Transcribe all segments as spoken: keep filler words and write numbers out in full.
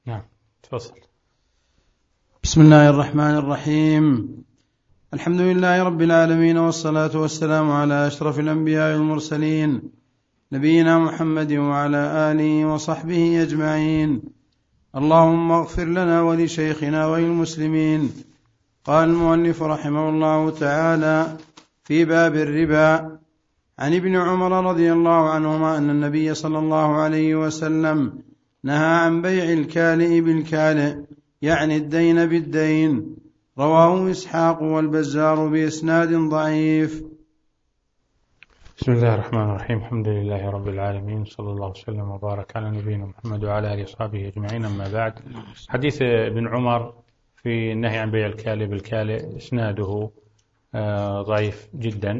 نعم تفضل. بسم الله الرحمن الرحيم. الحمد لله رب العالمين، والصلاة والسلام على أشرف الأنبياء والمرسلين نبينا محمد وعلى آله وصحبه أجمعين. اللهم اغفر لنا ولشيخنا وللمسلمين. قال المؤلف رحمه الله تعالى في باب الربا عن ابن عمر رضي الله عنهما أن النبي صلى الله عليه وسلم نهى عن بيع الكالئ بالكالئ، يعني الدين بالدين. رواه إسحاق والبزار بإسناد ضعيف. بسم الله الرحمن الرحيم. الحمد لله رب العالمين، صلى الله وسلم وبارك على نبينا محمد وعلى آله وصحبه أجمعين. أما بعد، حديث ابن عمر في النهي عن بيع الكالئ بالكالئ إسناده ضعيف جدا،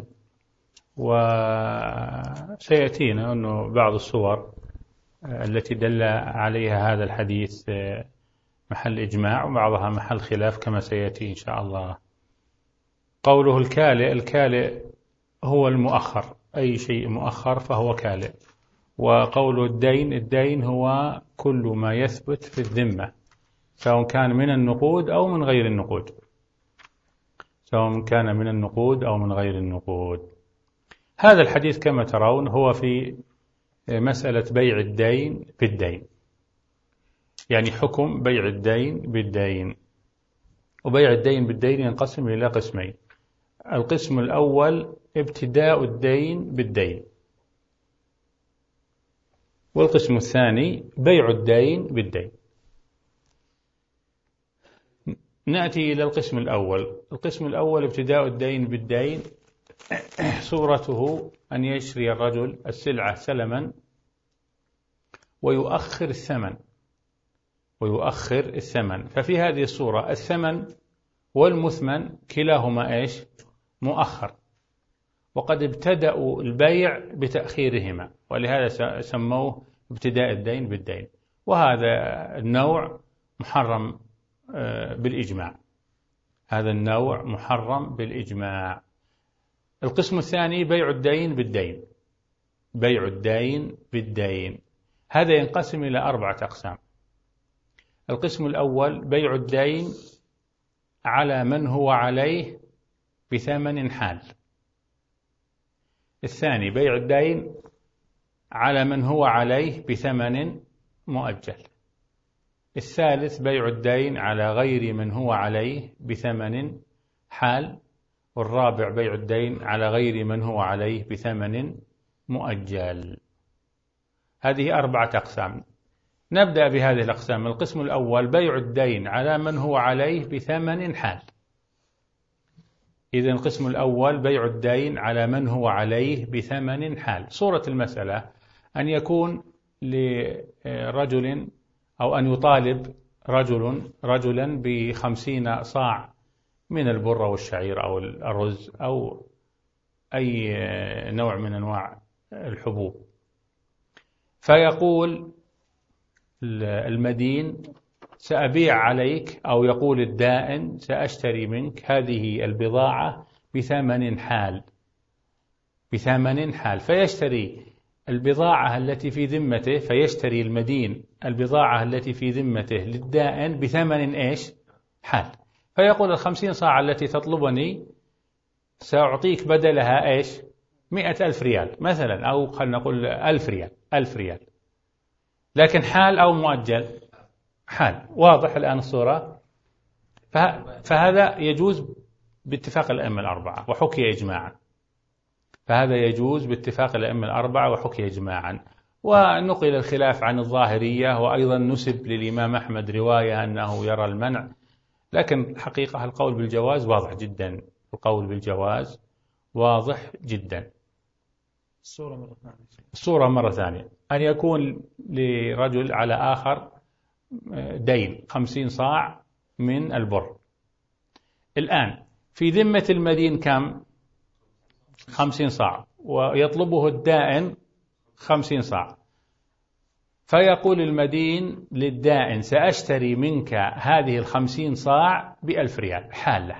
وسيأتينا أنه بعض الصور التي دل عليها هذا الحديث محل إجماع وبعضها محل خلاف كما سيأتي إن شاء الله. قوله الكالئ، الكالئ هو المؤخر، أي شيء مؤخر فهو كالئ. وقوله الدين، الدين هو كل ما يثبت في الذمة، سواء كان من النقود أو من غير النقود، سواء كان من النقود أو من غير النقود. هذا الحديث كما ترون هو في مسألة بيع الدين بالدين، يعني حكم بيع الدين بالدين. وبيع الدين بالدين ينقسم إلى قسمين. القسم الأول ابتداء الدين بالدين، والقسم الثاني بيع الدين بالدين. نأتي إلى القسم الأول. القسم الأول ابتداء الدين بالدين، صورته أن يشتري الرجل السلعة سلما ويؤخر الثمن ويؤخر الثمن ففي هذه الصورة الثمن والمثمن كلاهما إيش؟ مؤخر، وقد ابتدأوا البيع بتأخيرهما، ولهذا سموه ابتداء الدين بالدين. وهذا النوع محرم بالإجماع، هذا النوع محرم بالإجماع. القسم الثاني بيع الدين بالدين، بيع الدين بالدين هذا ينقسم إلى أربعة أقسام. القسم الأول بيع الدين على من هو عليه بثمن حال. الثاني بيع الدين على من هو عليه بثمن مؤجل. الثالث بيع الدين على غير من هو عليه بثمن حال. والرابع بيع الدين على غير من هو عليه بثمن مؤجل. هذه أربعة أقسام. نبدأ بهذه الأقسام. القسم الأول بيع الدين على من هو عليه بثمن حال. إذن القسم الأول بيع الدين على من هو عليه بثمن حال. صورة المسألة أن يكون لرجل أو أن يطالب رجل رجلا بخمسين صاع من البر أو الشعير أو الرز أو أي نوع من أنواع الحبوب، فيقول المدين سأبيع عليك، أو يقول الدائن سأشتري منك هذه البضاعة بثمن حال، بثمن حال. فيشتري البضاعة التي في ذمته، فيشتري المدين البضاعة التي في ذمته للدائن بثمن إيش؟ حال. فيقول الخمسين صاع التي تطلبني سأعطيك بدلها إيش؟ مئة ألف ريال مثلا، أو خلنا نقول ألف ريال، ألف ريال، لكن حال أو مؤجل؟ حال. واضح الآن الصورة؟ فهذا يجوز باتفاق الأئمة الأربعة وحكي إجماعا، فهذا يجوز باتفاق الأئمة الأربعة وحكي إجماعا. ونقل الخلاف عن الظاهرية، وأيضا نسب للإمام أحمد رواية أنه يرى المنع، لكن الحقيقة القول بالجواز واضح جدا، القول بالجواز واضح جدا. الصورة مرة ثانية، الصورة مرة ثانية أن يكون لرجل على آخر دين خمسين صاع من البر. الآن في ذمة المدين كم؟ خمسين صاع، ويطلبه الدائن خمسين صاع. فيقول المدين للدائن سأشتري منك هذه الخمسين صاع بألف ريال حالة.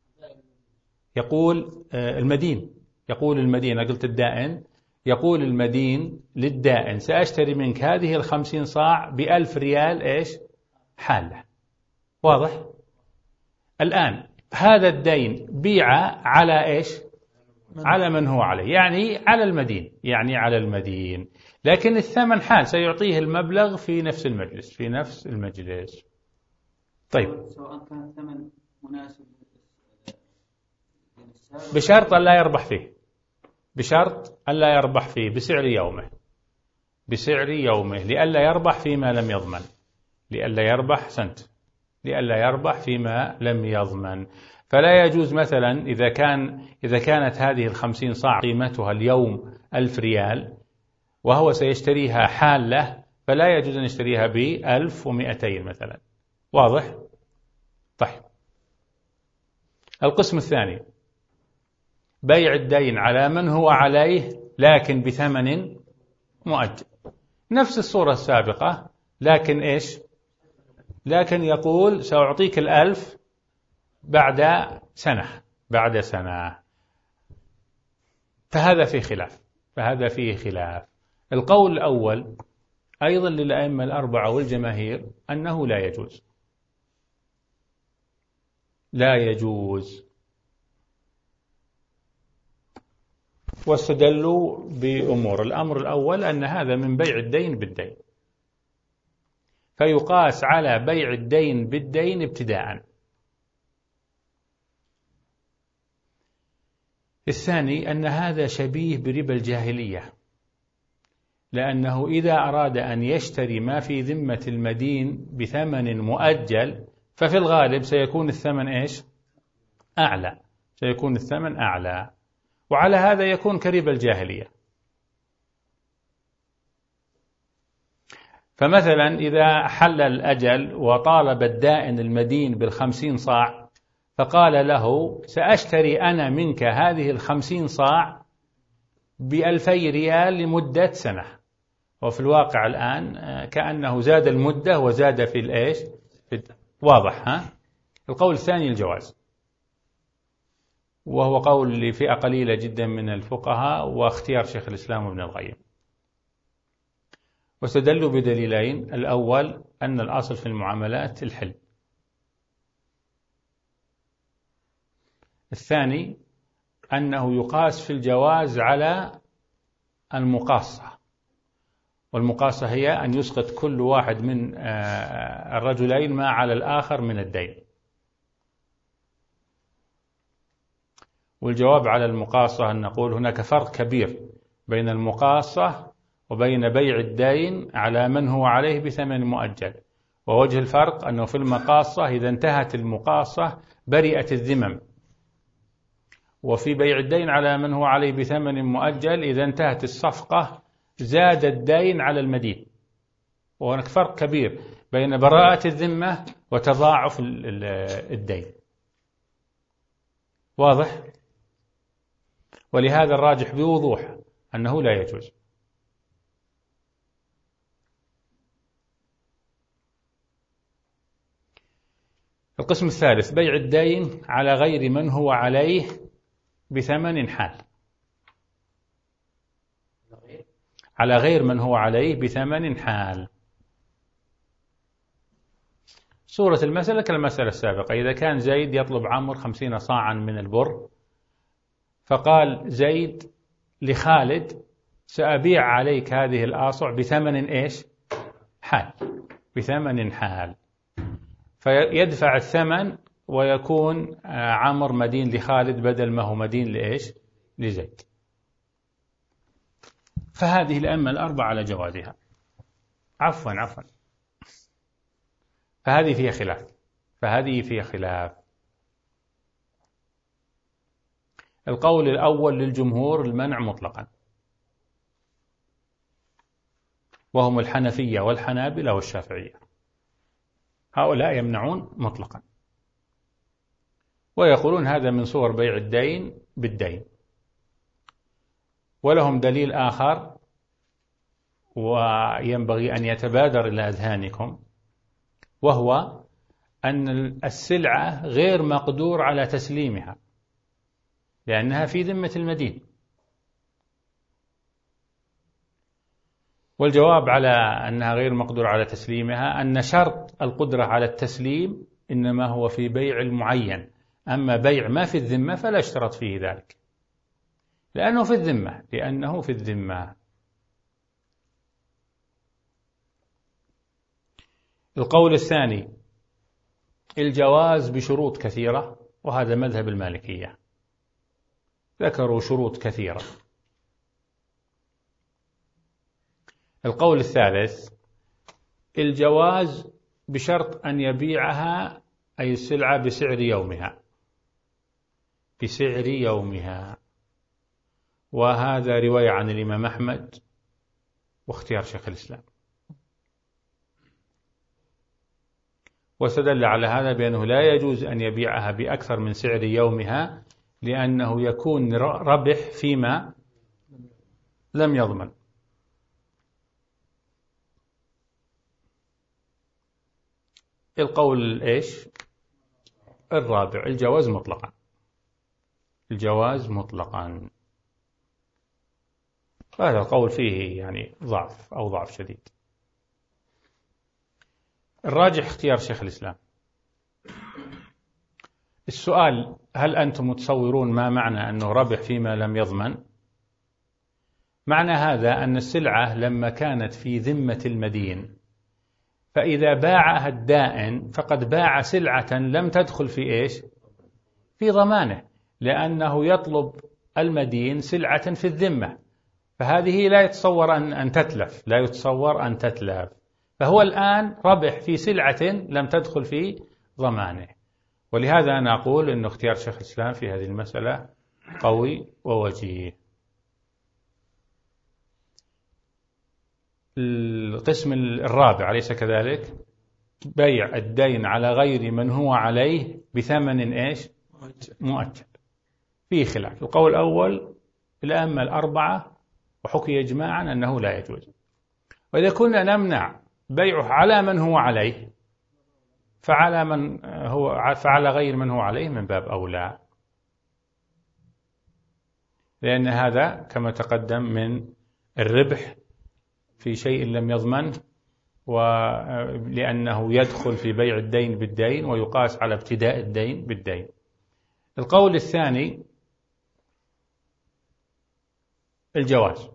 يقول المدين يقول المدين قلت الدائن يقول المدين للدائن سأشتري منك هذه الخمسين صاع بألف ريال إيش؟ حالة. واضح؟ الآن هذا الدين بيع على إيش؟ على من هو عليه، يعني على المدين، يعني على المدين، لكن الثمن حال، سيعطيه المبلغ في نفس المجلس، في نفس المجلس. طيب، سواء كان الثمن مناسب بشرط أن لا يربح فيه، بشرط أن لا يربح فيه بسعر يومه، بسعر يومه، لئلا يربح فيما لم يضمن، لئلا يربح سنت لئلا يربح فيما لم يضمن. فلا يجوز مثلا إذا كان إذا كانت هذه الخمسين صاع قيمتها اليوم ألف ريال وهو سيشتريها حالة، فلا يجوز أن يشتريها بألف ومئتين مثلا. واضح؟ طيب، القسم الثاني بيع الدين على من هو عليه لكن بثمن مؤجل، نفس الصورة السابقة، لكن إيش؟ لكن يقول سأعطيك الألف بعد سنة، بعد سنة. فهذا فيه خلاف، فهذا فيه خلاف. القول الأول أيضا للأئمة الأربعة والجماهير أنه لا يجوز، لا يجوز، واستدلوا بأمور. الأمر الأول أن هذا من بيع الدين بالدين، فيقاس على بيع الدين بالدين ابتداءً. الثاني أن هذا شبيه بربا الجاهلية، لأنه إذا أراد أن يشتري ما في ذمة المدين بثمن مؤجل ففي الغالب سيكون الثمن إيش؟ أعلى، سيكون الثمن أعلى، وعلى هذا يكون كربا الجاهلية. فمثلا إذا حل الأجل وطالب الدائن المدين بالخمسين صاع، فقال له سأشتري أنا منك هذه الخمسين صاع بألفي ريال لمدة سنة، وفي الواقع الآن كأنه زاد المدة وزاد في الإيش؟ في واضح ها؟ القول الثاني الجواز، وهو قول لفئة قليلة جدا من الفقهاء واختيار شيخ الإسلام ابن القيم، واستدلوا بدليلين. الأول أن الأصل في المعاملات الحل، الثاني أنه يقاس في الجواز على المقاصة، والمقاصة هي أن يسقط كل واحد من الرجلين ما على الآخر من الدين. والجواب على المقاصة أن نقول هناك فرق كبير بين المقاصة وبين بيع الدين على من هو عليه بثمن مؤجل. ووجه الفرق أنه في المقاصة إذا انتهت المقاصة برئت الذمم، وفي بيع الدين على من هو عليه بثمن مؤجل إذا انتهت الصفقة زاد الدين على المدين. وهناك فرق كبير بين براءة الذمة وتضاعف الدين. واضح؟ ولهذا الراجح بوضوح أنه لا يجوز. القسم الثالث بيع الدين على غير من هو عليه بثمن حال، على غير من هو عليه بثمن حال. صورة المسألة كالمسألة السابقة، إذا كان زيد يطلب عمرو خمسين صاعا من البر، فقال زيد لخالد سأبيع عليك هذه الآصع بثمن إيش؟ حال، بثمن حال، فيدفع الثمن ويكون عمرو مدين لخالد بدل ما هو مدين لإيش؟ لزيد. فهذه الأئمة الأربعة على جوازها. عفوا عفوا فهذه فيها خلاف، فهذه فيها خلاف. القول الأول للجمهور المنع مطلقا، وهم الحنفية والحنابلة والشافعية، هؤلاء يمنعون مطلقا ويقولون هذا من صور بيع الدين بالدين. ولهم دليل آخر وينبغي أن يتبادر إلى أذهانكم، وهو أن السلعة غير مقدور على تسليمها لأنها في ذمة المدين. والجواب على أنها غير مقدور على تسليمها أن شرط القدرة على التسليم إنما هو في بيع المعين، أما بيع ما في الذمة فلا اشترط فيه ذلك، لأنه في الذمة لأنه في الذمة. القول الثاني الجواز بشروط كثيرة، وهذا مذهب المالكية، ذكروا شروط كثيرة. القول الثالث الجواز بشرط أن يبيعها أي السلعة بسعر يومها، بسعر يومها، وهذا رواية عن الإمام أحمد واختيار شيخ الإسلام، واستدل على هذا بأنه لا يجوز أن يبيعها بأكثر من سعر يومها، لأنه يكون ربح فيما لم يضمن. القول إيش؟ الرابع الجواز مطلقا، الجواز مطلقا، هذا القول فيه يعني ضعف أو ضعف شديد. الراجح اختيار شيخ الإسلام. السؤال هل أنتم متصورون ما معنى أنه ربح فيما لم يضمن؟ معنى هذا أن السلعة لما كانت في ذمة المدين فإذا باعها الدائن فقد باع سلعة لم تدخل في إيش؟ في ضمانه، لأنه يطلب المدين سلعة في الذمة، فهذه لا يتصور أن أن تتلف، لا يتصور أن تتلف، فهو الآن ربح في سلعة لم تدخل في ضمانه. ولهذا أنا أقول أن اختيار شيخ الإسلام في هذه المسألة قوي ووجيه. القسم الرابع أليس كذلك؟ بيع الدين على غير من هو عليه بثمن إيش؟ مؤجل. فيه خلاف. القول الأول الأئمة الأربعة وحكي إجماعا أنه لا يجوز، وإذا كنا نمنع بيعه على من هو عليه فعلى من هو فعلى غير من هو عليه من باب أولى، لأن هذا كما تقدم من الربح في شيء لم يضمن، ولأنه يدخل في بيع الدين بالدين ويقاس على ابتداء الدين بالدين. القول الثاني الجواز،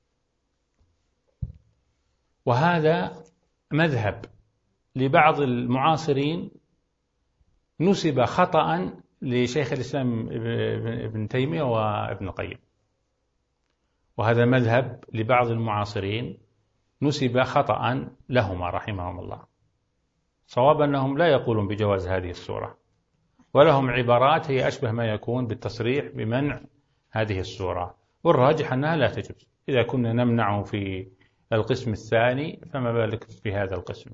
وهذا مذهب لبعض المعاصرين نسب خطأ لشيخ الإسلام ابن تيمية وابن القيم، وهذا مذهب لبعض المعاصرين نسب خطأ لهما رحمهم الله. صواب أنهم لا يقولون بجواز هذه الصورة، ولهم عبارات هي أشبه ما يكون بالتصريح بمنع هذه الصورة، والراجح أنها لا تجوز. إذا كنا نمنعه في القسم الثاني فما بالك في هذا القسم.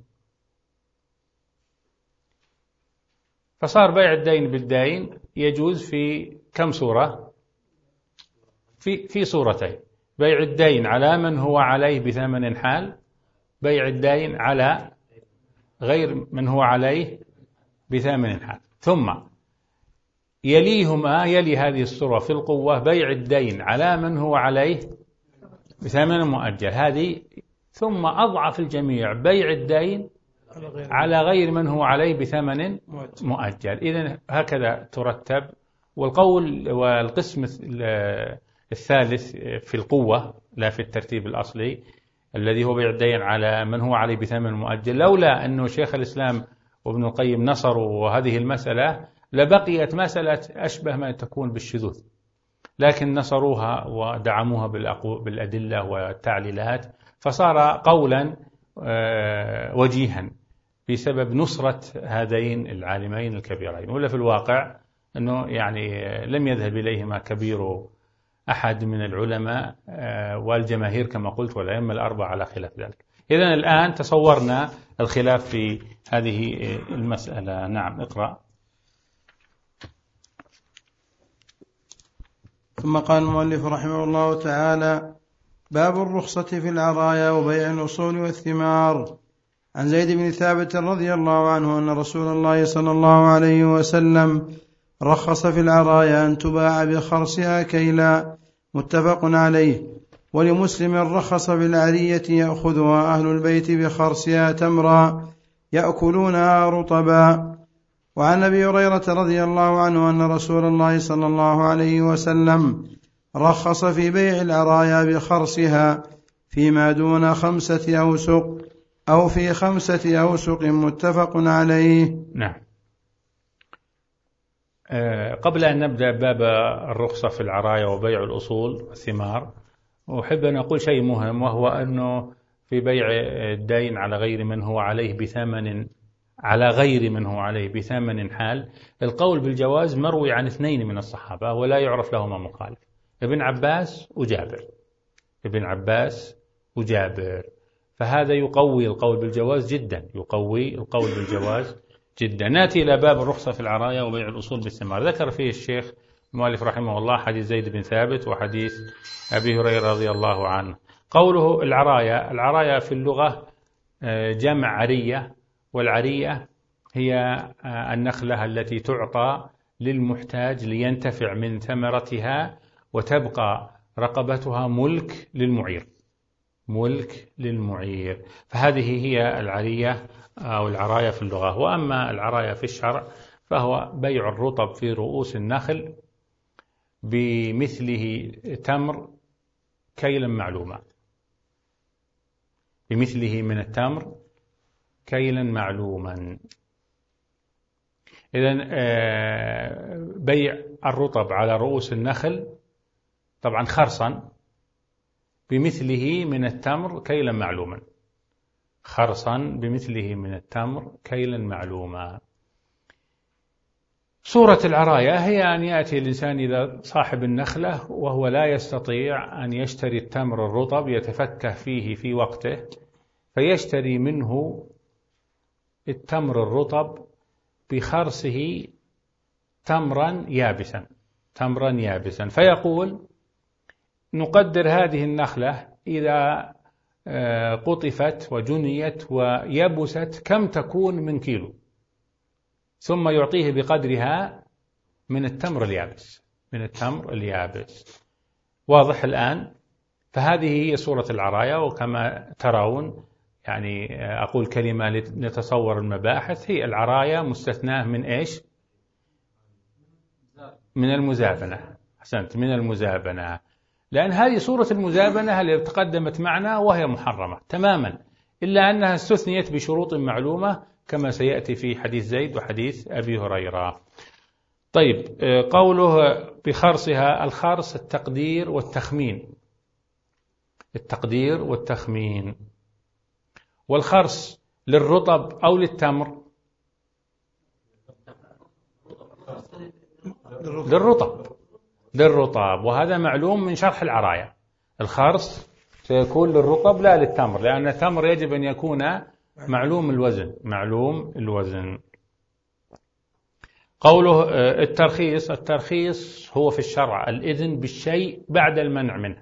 فصار بيع الدين بالدين يجوز في كم صورة؟ في في صورتين: بيع الدين على من هو عليه بثمن حال، بيع الدين على غير من هو عليه بثمن حال. ثم يليهما يلي هذه الصورة في القوة بيع الدين على من هو عليه بثمن مؤجل، هذه. ثم أضعف الجميع بيع الدين على غير من هو عليه بثمن مؤجل. إذن هكذا ترتب. والقول والقسم الثالث في القوة لا في الترتيب الأصلي الذي هو بيع الدين على من هو عليه بثمن مؤجل، لولا أنه شيخ الإسلام وابن القيم نصروا هذه المسألة لبقيت مسألة أشبه ما تكون بالشذوذ، لكن نصروها ودعموها بالأدلة والتعليلات، فصار قولا وجيها بسبب نصرة هذين العالمين الكبيرين. ولا في الواقع أنه يعني لم يذهب إليهما كبير أحد من العلماء والجماهير كما قلت، والأئمة الأربعة على خلاف ذلك. إذن الآن تصورنا الخلاف في هذه المسألة. نعم، اقرأ. ثم قال المؤلف رحمه الله تعالى: باب الرخصة في العرايا وبيع الأصول والثمار. عن زيد بن ثابت رضي الله عنه أن رسول الله صلى الله عليه وسلم رخص في العرايا أن تباع بخرصها كيلا، متفق عليه. ولمسلم رخص بالعرية يأخذها أهل البيت بخرسها تمرا يأكلونها رطبا. وعن أبي هريرة رضي الله عنه أن رسول الله صلى الله عليه وسلم رخص في بيع العرايا بخرسها فيما دون خمسة أوسق أو في خمسة أوسق، متفق عليه. نعم. قبل أن نبدأ باب الرخصة في العرايا وبيع الأصول الثمار، أحب أن أقول شيء مهم، وهو أنه في بيع الدين على غير من هو عليه بثمن على غير من هو عليه بثمن حال، القول بالجواز مروي عن اثنين من الصحابة ولا يعرف لهما مخالف، ابن عباس وجابر ابن عباس وجابر فهذا يقوي القول بالجواز جدا، يقوي القول بالجواز جدا. نأتي إلى باب الرخصة في العرايا وبيع الأصول بالثمار. ذكر فيه الشيخ المؤلف رحمه الله حديث زيد بن ثابت وحديث أبي هريرة رضي الله عنه. قوله العرايا، العرايا في اللغة جمع عرية، والعرية هي النخلة التي تعطى للمحتاج لينتفع من ثمرتها وتبقى رقبتها ملك للمعير، ملك للمعير، فهذه هي العرية أو العرايا في اللغة. وأما العرايا في الشرع فهو بيع الرطب في رؤوس النخل بمثله تمر كيلا معلوما، بمثله من التمر كيلا معلوما. إذن بيع الرطب على رؤوس النخل طبعا خرصا بمثله من التمر كيلا معلوما، خرصا بمثله من التمر كيلا معلوما. صورة العرايا هي أن يأتي الإنسان إلى صاحب النخلة وهو لا يستطيع أن يشتري التمر الرطب يتفكه فيه في وقته، فيشتري منه التمر الرطب بخرصه تمرا يابسا، تمرا يابسا، فيقول نقدر هذه النخلة إذا قطفت وجنيت ويبست كم تكون من كيلو، ثم يعطيه بقدرها من التمر اليابس، من التمر اليابس. واضح الآن؟ فهذه هي صورة العرايا. وكما ترون يعني أقول كلمة لنتصور المباحث، هي العرايا مستثناة من إيش؟ من المزابنة. أحسنت، من المزابنة، لأن هذه صورة المزابنة اللي تقدمت معنا وهي محرمة تماما، إلا أنها استثنيت بشروط معلومة كما سيأتي في حديث زيد وحديث أبي هريرة. طيب، قوله بخرصها، الخرص التقدير والتخمين، التقدير والتخمين. والخرص للرطب أو للتمر؟ للرطب، للرطب، وهذا معلوم من شرح العرايا. الخرص سيكون للرطب لا للتمر، لأن التمر يجب أن يكون معلوم الوزن، معلوم الوزن. قوله الترخيص، الترخيص هو في الشرع الإذن بالشيء بعد المنع منه،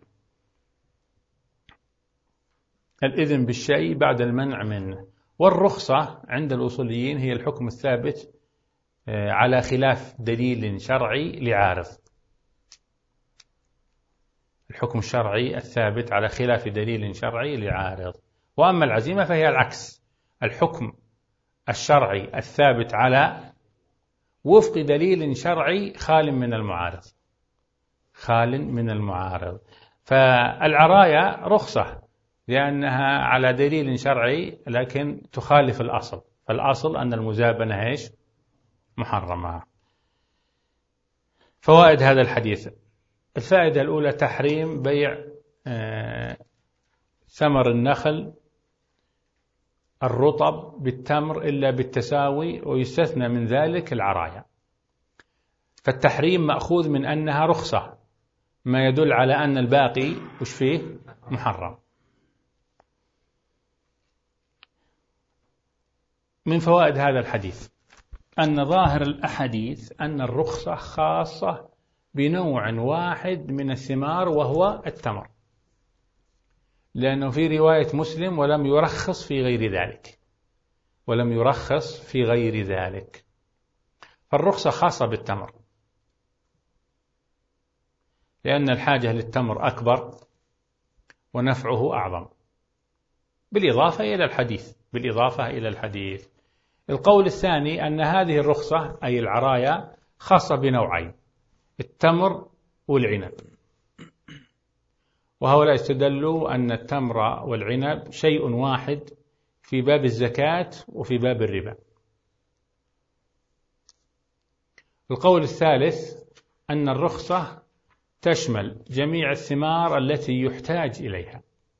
الإذن بالشيء بعد المنع منه. والرخصة عند الأصوليين هي الحكم الثابت على خلاف دليل شرعي لعارض، الحكم الشرعي الثابت على خلاف دليل شرعي لعارض. وأما العزيمة فهي العكس، الحكم الشرعي الثابت على وفق دليل شرعي خال من المعارض، خال من المعارض. فالعرايا رخصة لأنها على دليل شرعي لكن تخالف الأصل، فالأصل أن المزابنة إيش؟ محرمة. فوائد هذا الحديث: الفائدة الأولى تحريم بيع ثمر النخل الرطب بالتمر إلا بالتساوي، ويستثنى من ذلك العرايا. فالتحريم مأخوذ من أنها رخصة، ما يدل على أن الباقي وش فيه؟ محرم. من فوائد هذا الحديث أن ظاهر الأحاديث أن الرخصة خاصة بنوع واحد من الثمار وهو التمر، لأنه في رواية مسلم ولم يرخص في غير ذلك، ولم يرخص في غير ذلك. فالرخصة خاصة بالتمر لأن الحاجة للتمر أكبر، ونفعه أعظم، بالإضافة إلى الحديث بالإضافة إلى الحديث. القول الثاني أن هذه الرخصة أي العرايا خاصة بنوعين، التمر والعنب، وهؤلاء استدلوا أن التمر والعنب شيء واحد في باب الزكاة وفي باب الربا. القول الثالث أن الرخصة تشمل جميع الثمار التي يحتاج إليها،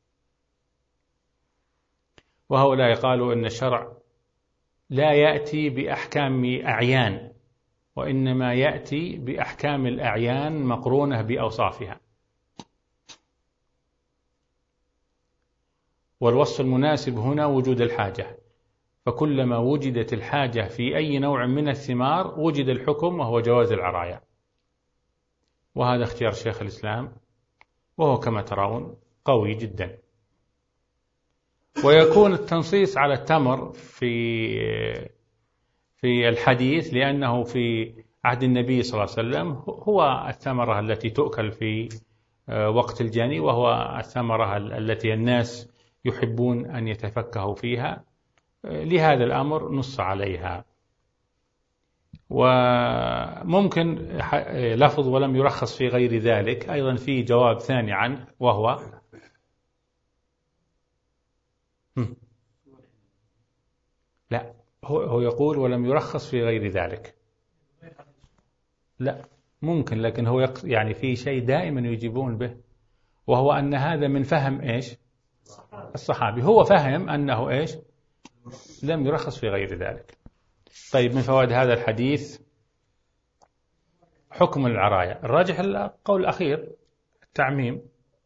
وهؤلاء قالوا أن الشرع لا يأتي بأحكام أعيان، وإنما يأتي بأحكام الأعيان مقرونة بأوصافها، والوصف المناسب هنا وجود الحاجة، فكلما وجدت الحاجة في أي نوع من الثمار وجد الحكم، وهو جواز العرايا. وهذا اختيار شيخ الإسلام، وهو كما ترون قوي جدا. ويكون التنصيص على التمر في في الحديث لأنه في عهد النبي صلى الله عليه وسلم هو الثمرة التي تؤكل في وقت الجني، وهو الثمرة التي الناس يحبون أن يتفكهوا فيها، لهذا الأمر نص عليها. وممكن لفظ ولم يرخص في غير ذلك أيضا في جواب ثاني عنه، وهو لا، هو يقول ولم يرخص في غير ذلك، لا ممكن، لكن هو يعني في شيء دائما يجيبون به، وهو أن هذا من فهم إيش الصحابي، هو فهم أنه إيش لم يرخص في غير ذلك. طيب، من فوائد هذا الحديث حكم العرايا، الراجح القول الأخير التعميم.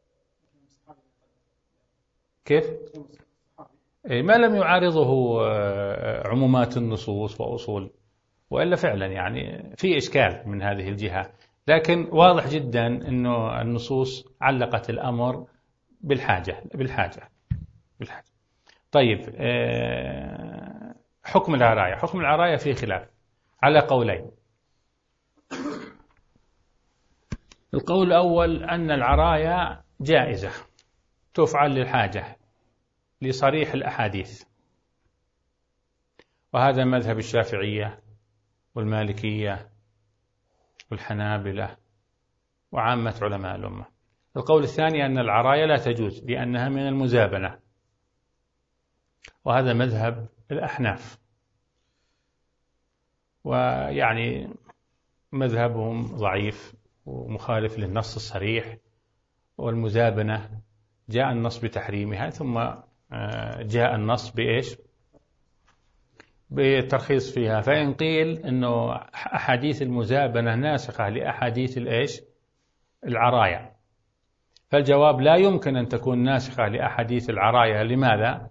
كيف؟ ما لم يعارضه عمومات النصوص وأصول، وإلا فعلا يعني في إشكال من هذه الجهة، لكن واضح جدا أنه النصوص علقت الأمر بالحاجة بالحاجة بالحاجة. طيب، حكم العرايا حكم العرايا فيه خلاف على قولين. القول الأول أن العرايا جائزة تفعل للحاجة لصريح الأحاديث، وهذا مذهب الشافعية والمالكية والحنابلة وعامة علماء الأمة. القول الثاني أن العرايا لا تجوز لأنها من المزابنة، وهذا مذهب الأحناف، ويعني مذهبهم ضعيف ومخالف للنص الصريح، والمزابنة جاء النص بتحريمها ثم جاء النص بإيش بالترخيص فيها. فإن قيل أنه أحاديث المزابنة ناسخة لأحاديث الإيش العرايا، فالجواب لا يمكن أن تكون ناسخة لأحاديث العرايا. لماذا؟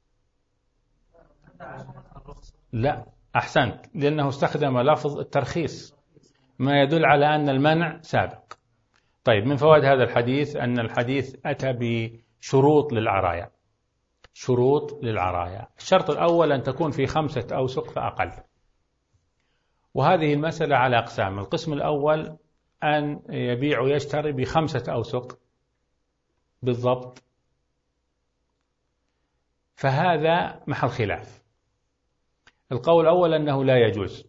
لا، أحسنت، لأنه استخدم لفظ الترخيص، ما يدل على أن المنع سابق. طيب، من فوائد هذا الحديث أن الحديث أتى بشروط للعرايا شروط للعرايا الشرط الأول أن تكون في خمسة أوسق فأقل، وهذه المسألة على أقسام. القسم الأول أن يبيع ويشتري بخمسة أوسق بالضبط، فهذا محل خلاف. القول الأول أنه لا يجوز،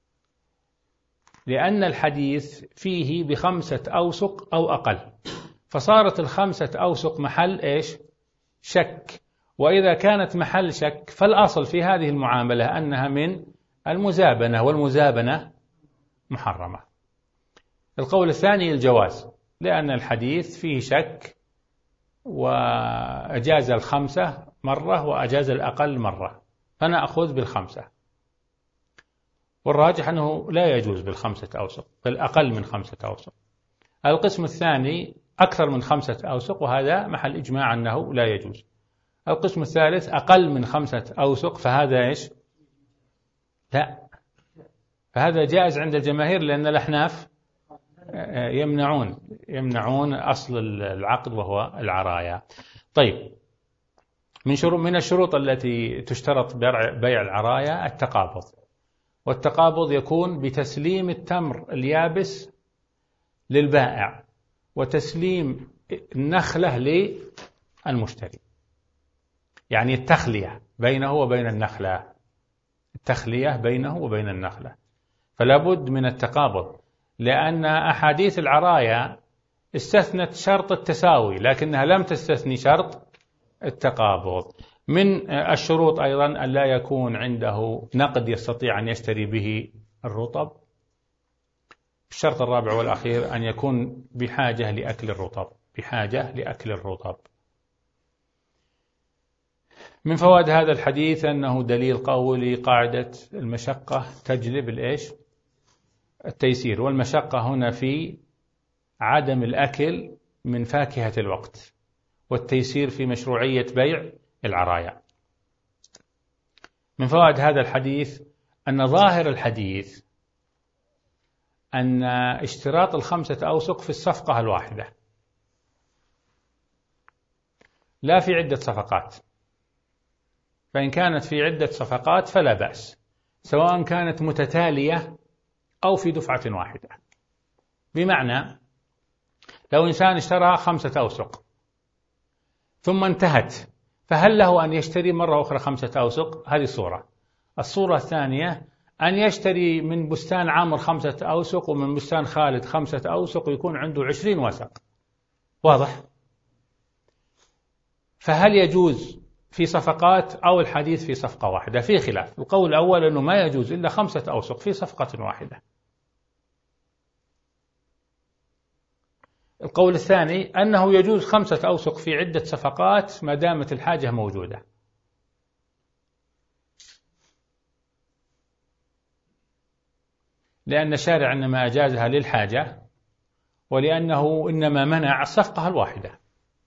لأن الحديث فيه بخمسة أوسق أو أقل، فصارت الخمسة أوسق محل إيش شك، وإذا كانت محل شك فالأصل في هذه المعاملة أنها من المزابنة، والمزابنة محرمة. القول الثاني الجواز، لأن الحديث فيه شك وأجاز الخمسة مرة وأجاز الأقل مرة، فنأخذ بالخمسة، والراجح أنه لا يجوز بالخمسة أوسق، بل أقل من خمسة أوسق. القسم الثاني أكثر من خمسة أوسق، وهذا محل إجماع أنه لا يجوز. القسم الثالث أقل من خمسة أوسق، فهذا إيش لا، فهذا جائز عند الجماهير، لأن الأحناف يمنعون يمنعون أصل العقد وهو العرايا. طيب، من شروط من الشروط التي تشترط بيع العرايا التقابض، والتقابض يكون بتسليم التمر اليابس للبائع وتسليم النخلة المشتري، يعني التخلية بينه وبين النخلة، التخلية بينه وبين النخلة. فلا بد من التقابض، لأن أحاديث العرايا استثنت شرط التساوي لكنها لم تستثني شرط التقابض. من الشروط أيضا أن لا يكون عنده نقد يستطيع أن يشتري به الرطب. الشرط الرابع والأخير أن يكون بحاجة لأكل الرطب، بحاجة لأكل الرطب. من فوائد هذا الحديث أنه دليل قولي قاعدة المشقة تجلب الإيش؟ التيسير، والمشقة هنا في عدم الأكل من فاكهة الوقت، والتيسير في مشروعية بيع العرايا. من فوائد هذا الحديث أن ظاهر الحديث أن اشتراط الخمسة أوسق في الصفقة الواحدة لا في عدة صفقات، فإن كانت في عدة صفقات فلا بأس، سواء كانت متتالية أو في دفعة واحدة. بمعنى لو إنسان اشترى خمسة أوسق ثم انتهت، فهل له أن يشتري مرة أخرى خمسة أوسق؟ هذه صورة. الصورة الثانية أن يشتري من بستان عامر خمسة أوسق ومن بستان خالد خمسة أوسق ويكون عنده عشرين وسق. واضح؟ فهل يجوز في صفقات أو الحديث في صفقة واحدة؟ في خلاف. القول الأول أنه ما يجوز إلا خمسة أوسق في صفقة واحدة. القول الثاني أنه يجوز خمسة أوسق في عدة صفقات ما دامت الحاجة موجودة. لأن الشارع إنما أجازها للحاجة، ولأنه إنما منع الصفقة الواحدة.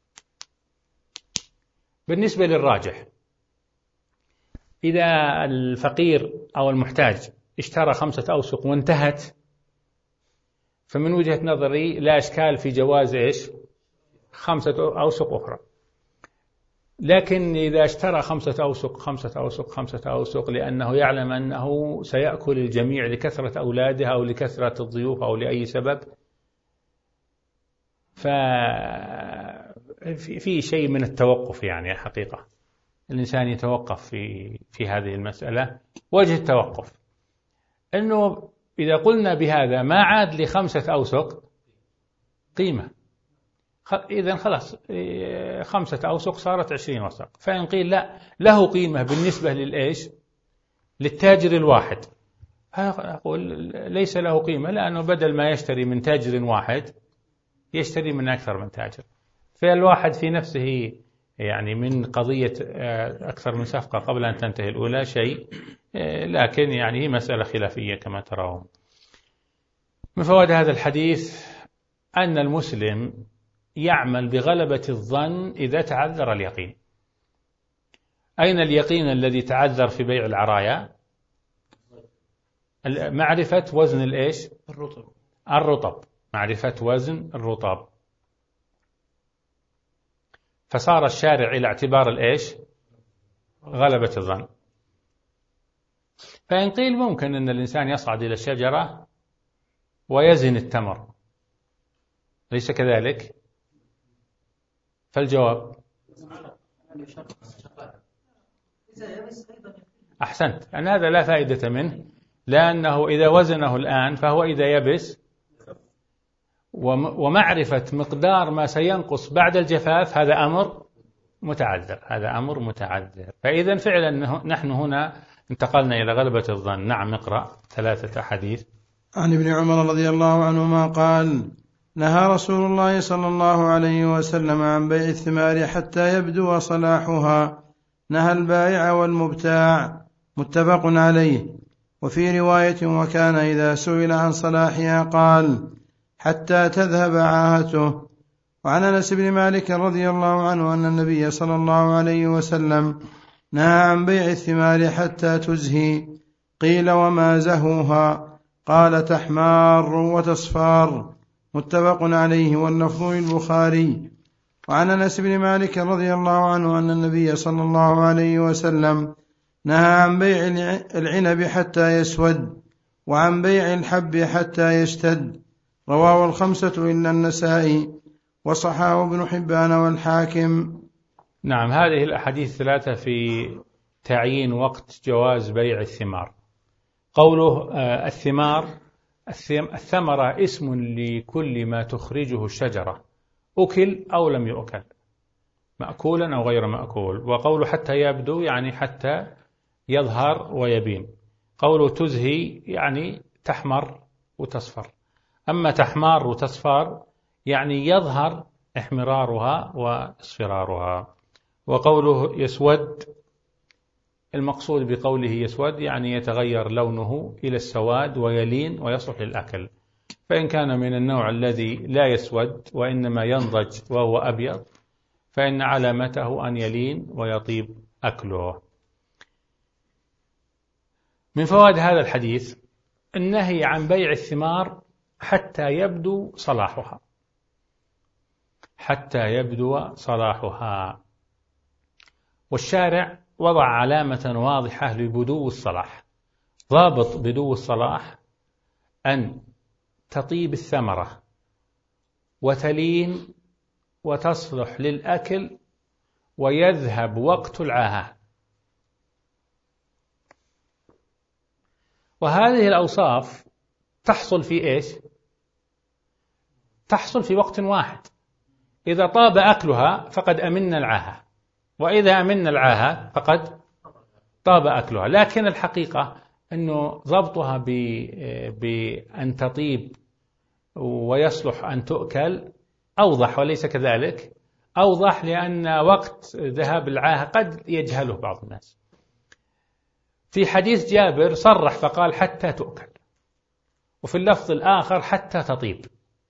بالنسبة للراجح، إذا الفقير أو المحتاج اشترى خمسة أوسق وانتهت، فمن وجهة نظري لا إشكال في جواز إيش؟ خمسة أوسق أخرى. لكن إذا اشترى خمسة أوسق خمسة أوسق خمسة أوسق لأنه يعلم أنه سيأكل الجميع لكثرة أولاده أو لكثرة الضيوف أو لأي سبب، ففي شيء من التوقف، يعني حقيقة الإنسان يتوقف في في هذه المسألة. وجه التوقف أنه إذا قلنا بهذا ما عاد لخمسة أوسق قيمة، إذن خلاص خمسة أوسق صارت عشرين وسق. فإن قيل لا، له قيمة بالنسبة للإيش؟ للتاجر الواحد، أقول ليس له قيمة، لأنه بدل ما يشتري من تاجر واحد يشتري من أكثر من تاجر. فالواحد في نفسه يعني من قضية أكثر من صفقة قبل أن تنتهي الأولى شيء، لكن يعني هي مسألة خلافية كما ترون. من فوائد هذا الحديث أن المسلم يعمل بغلبة الظن إذا تعذر اليقين. أين اليقين الذي تعذر في بيع العرايا؟ معرفة وزن الإيش؟ الرطب. الرطب، معرفة وزن الرطب. فصار الشارع إلى اعتبار الإيش؟ غلبة الظن. فإن قيل ممكن أن الإنسان يصعد إلى الشجرة ويزن التمر، ليس كذلك؟ فالجواب أحسنت، أن هذا لا فائدة منه، لأنه إذا وزنه الآن فهو إذا يبس، ومعرفة مقدار ما سينقص بعد الجفاف هذا أمر متعذر، هذا أمر متعذر. فإذا فعلا نحن هنا انتقلنا إلى غلبة الظن. نعم، اقرأ ثلاثة حديث. عن ابن عمر رضي الله عنهما قال: نهى رسول الله صلى الله عليه وسلم عن بيع الثمار حتى يبدو صلاحها، نهى البائع والمبتاع. متفق عليه. وفي رواية: وكان إذا سئل عن صلاحها قال: حتى تذهب عاهته. وعن أنس بن مالك رضي الله عنه أن النبي صلى الله عليه وسلم نهى عن بيع الثمار حتى تزهي. قيل: وما زهوها؟ قال: تحمار وتصفار. متفق عليه، واللفظ للبخاري. وعن أنس بن مالك رضي الله عنه أن النبي صلى الله عليه وسلم نهى عن بيع العنب حتى يسود، وعن بيع الحب حتى يشتد. رواه الخمسة إلا النسائي، وصححه ابن حبان والحاكم. نعم، هذه الأحاديث الثلاثة في تعيين وقت جواز بيع الثمار. قوله الثمار، الثمرة اسم لكل ما تخرجه الشجرة، أكل أو لم يؤكل، مأكولا أو غير مأكول. وقوله حتى يبدو يعني حتى يظهر ويبين. قوله تزهي يعني تحمر وتصفر. أما تحمار وتصفر يعني يظهر احمرارها واصفرارها. وقوله يسود، المقصود بقوله يسود يعني يتغير لونه إلى السواد ويلين ويصلح للأكل. فإن كان من النوع الذي لا يسود وإنما ينضج وهو أبيض فإن علامته أن يلين ويطيب أكله. من فوائد هذا الحديث النهي عن بيع الثمار حتى يبدو صلاحها، حتى يبدو صلاحها. والشارع وضع علامة واضحة لبدو الصلاح. ضابط بدو الصلاح أن تطيب الثمرة وتلين وتصلح للأكل ويذهب وقت العاهة. وهذه الأوصاف تحصل في إيش؟ تحصل في وقت واحد. إذا طاب أكلها فقد أمنا العاهة، وإذا أمنا العاهة فقد طاب أكلها. لكن الحقيقة أنه ضبطها بأن تطيب ويصلح أن تؤكل أوضح، وليس كذلك. أوضح لأن وقت ذهاب العاهة قد يجهله بعض الناس. في حديث جابر صرح فقال حتى تؤكل، وفي اللفظ الآخر حتى تطيب.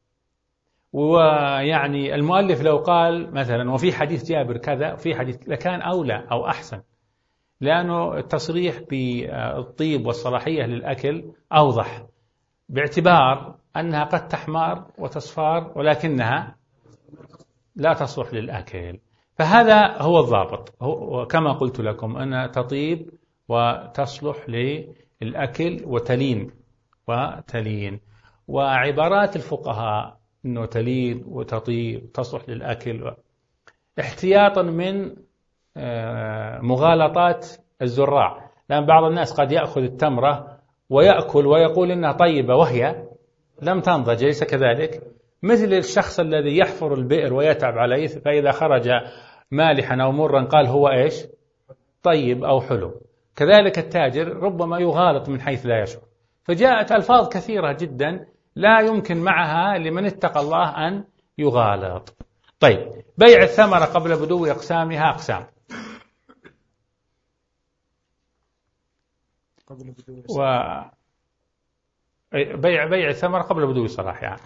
ويعني المؤلف لو قال مثلا وفي حديث جابر كذا وفي حديث لكان أولى أو أحسن، لأنه التصريح بالطيب والصلاحية للأكل أوضح، باعتبار أنها قد تحمر وتصفار ولكنها لا تصلح للأكل. فهذا هو الضابط، وكما قلت لكم أنها تطيب وتصلح للأكل وتلين وتلين. وعبارات الفقهاء أنه تلين وتطيب تصلح للأكل احتياطا من مغالطات الزراع، لأن بعض الناس قد يأخذ التمرة ويأكل ويقول إنها طيبة وهي لم تنضج، ليس كذلك. مثل الشخص الذي يحفر البئر ويتعب عليه، فإذا خرج مالحا أو مرا قال هو إيش؟ طيب أو حلو. كذلك التاجر ربما يغالط من حيث لا يشعر. فجاءت ألفاظ كثيرة جدا لا يمكن معها لمن اتقى الله أن يغالط. طيب، بيع الثمرة قبل بدو أقسامها أقسام. و بيع بيع الثمرة قبل بدو صلاحها يعني.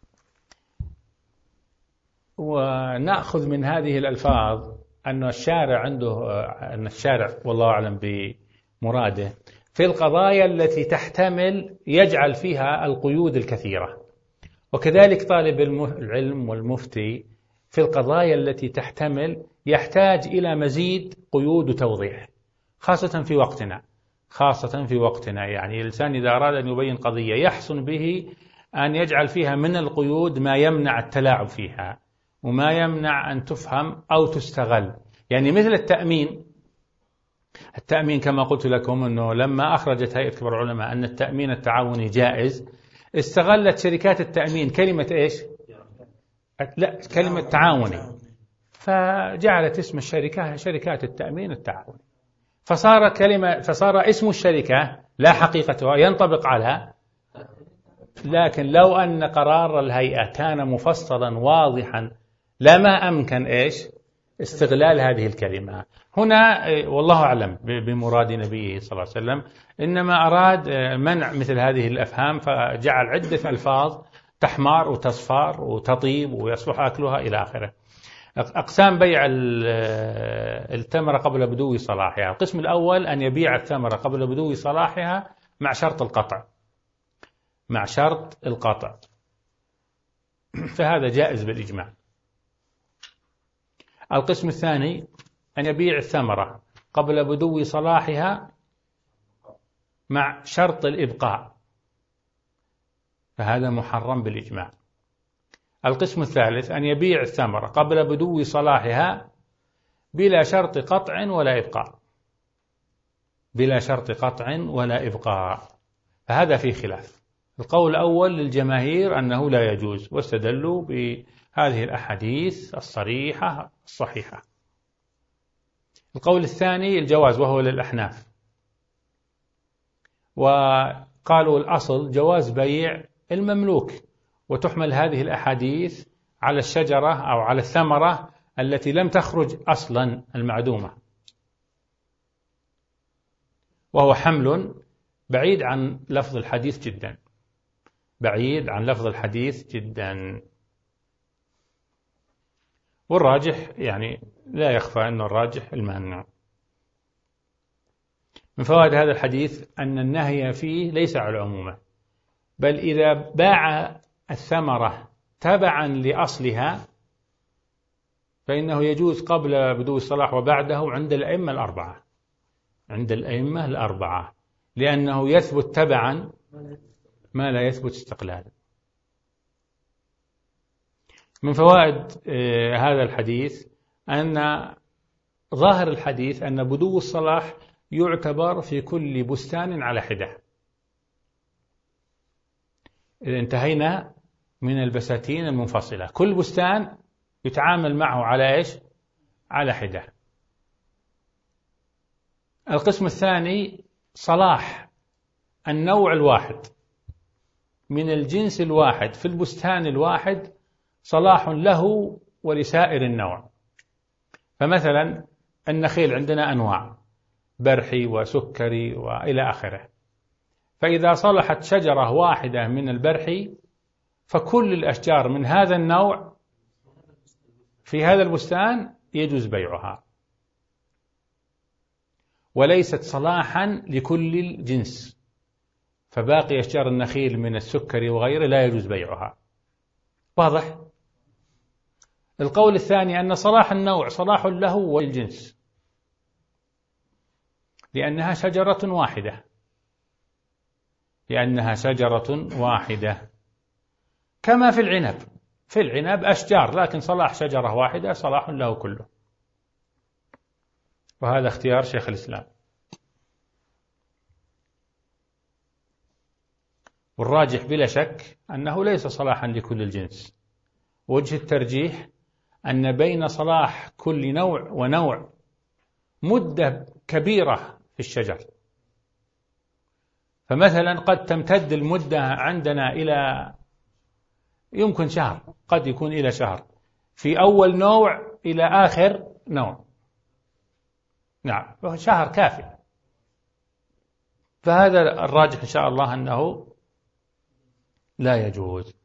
ونأخذ من هذه الألفاظ أن الشارع عنده أن الشارع والله أعلم بمراده في القضايا التي تحتمل يجعل فيها القيود الكثيرة، وكذلك طالب العلم والمفتي في القضايا التي تحتمل يحتاج إلى مزيد قيود وتوضيح، خاصة في وقتنا خاصة في وقتنا يعني الإنسان إذا أراد أن يبين قضية يحسن به أن يجعل فيها من القيود ما يمنع التلاعب فيها وما يمنع أن تفهم أو تستغل. يعني مثل التأمين التأمين كما قلت لكم أنه لما أخرجت هيئة كبار العلماء أن التأمين التعاوني جائز، استغلت شركات التأمين كلمة إيش؟ لا، كلمة تعاوني، فجعلت اسم الشركة شركات التأمين التعاوني، فصار كلمة فصار اسم الشركة لا حقيقتها ينطبق على. لكن لو أن قرار الهيئة كان مفصلا واضحا لما أمكن إيش؟ استغلال هذه الكلمة. هنا والله أعلم بمراد نبيه صلى الله عليه وسلم، إنما أراد منع مثل هذه الأفهام، فجعل عدة ألفاظ تحمار وتصفار وتطيب ويصلح أكلها إلى آخره. أقسام بيع التمرة قبل بدو صلاحها. القسم الأول أن يبيع التمرة قبل بدو صلاحها مع شرط القطع مع شرط القطع فهذا جائز بالإجماع. القسم الثاني أن يبيع الثمرة قبل بدو صلاحها مع شرط الإبقاء، فهذا محرم بالإجماع. القسم الثالث أن يبيع الثمرة قبل بدو صلاحها بلا شرط قطع ولا إبقاء، بلا شرط قطع ولا إبقاء، فهذا فيه خلاف. القول الأول للجماهير أنه لا يجوز، واستدلوا بهذه الأحاديث الصريحة الصحيحة. القول الثاني الجواز، وهو للأحناف، وقالوا الأصل جواز بيع المملوك، وتحمل هذه الأحاديث على الشجرة أو على الثمرة التي لم تخرج أصلا المعدومة، وهو حمل بعيد عن لفظ الحديث جدا، بعيد عن لفظ الحديث جدا. والراجح يعني لا يخفى أن الراجح المنع. من فوائد هذا الحديث أن النهي فيه ليس على عمومه، بل إذا باع الثمرة تبعا لأصلها فإنه يجوز قبل بدو الصلاح وبعده عند الأئمة الأربعة، عند الأئمة الأربعة، لأنه يثبت تبعا ما لا يثبت استقلالا. من فوائد هذا الحديث أن ظاهر الحديث أن بدو الصلاح يعتبر في كل بستان على حدة. إذا انتهينا من البساتين المنفصلة، كل بستان يتعامل معه على إيش؟ على حدة. القسم الثاني صلاح النوع الواحد من الجنس الواحد في البستان الواحد صلاح له ولسائر النوع. فمثلا النخيل عندنا أنواع، برحي وسكري وإلى آخره، فإذا صلحت شجرة واحدة من البرحي فكل الأشجار من هذا النوع في هذا البستان يجوز بيعها، وليست صلاحا لكل الجنس، فباقي أشجار النخيل من السكري وغيره لا يجوز بيعها. واضح؟ القول الثاني أن صلاح النوع صلاح له والجنس، لأنها شجرة واحدة، لأنها شجرة واحدة، كما في العنب، في العنب أشجار لكن صلاح شجرة واحدة صلاح له كله، وهذا اختيار شيخ الإسلام. والراجح بلا شك أنه ليس صلاحا لكل الجنس. وجه الترجيح أن بين صلاح كل نوع ونوع مدة كبيرة في الشجر، فمثلا قد تمتد المدة عندنا إلى يمكن شهر، قد يكون إلى شهر في أول نوع إلى آخر نوع، نعم شهر كافي. فهذا الراجح إن شاء الله أنه لا يجوز.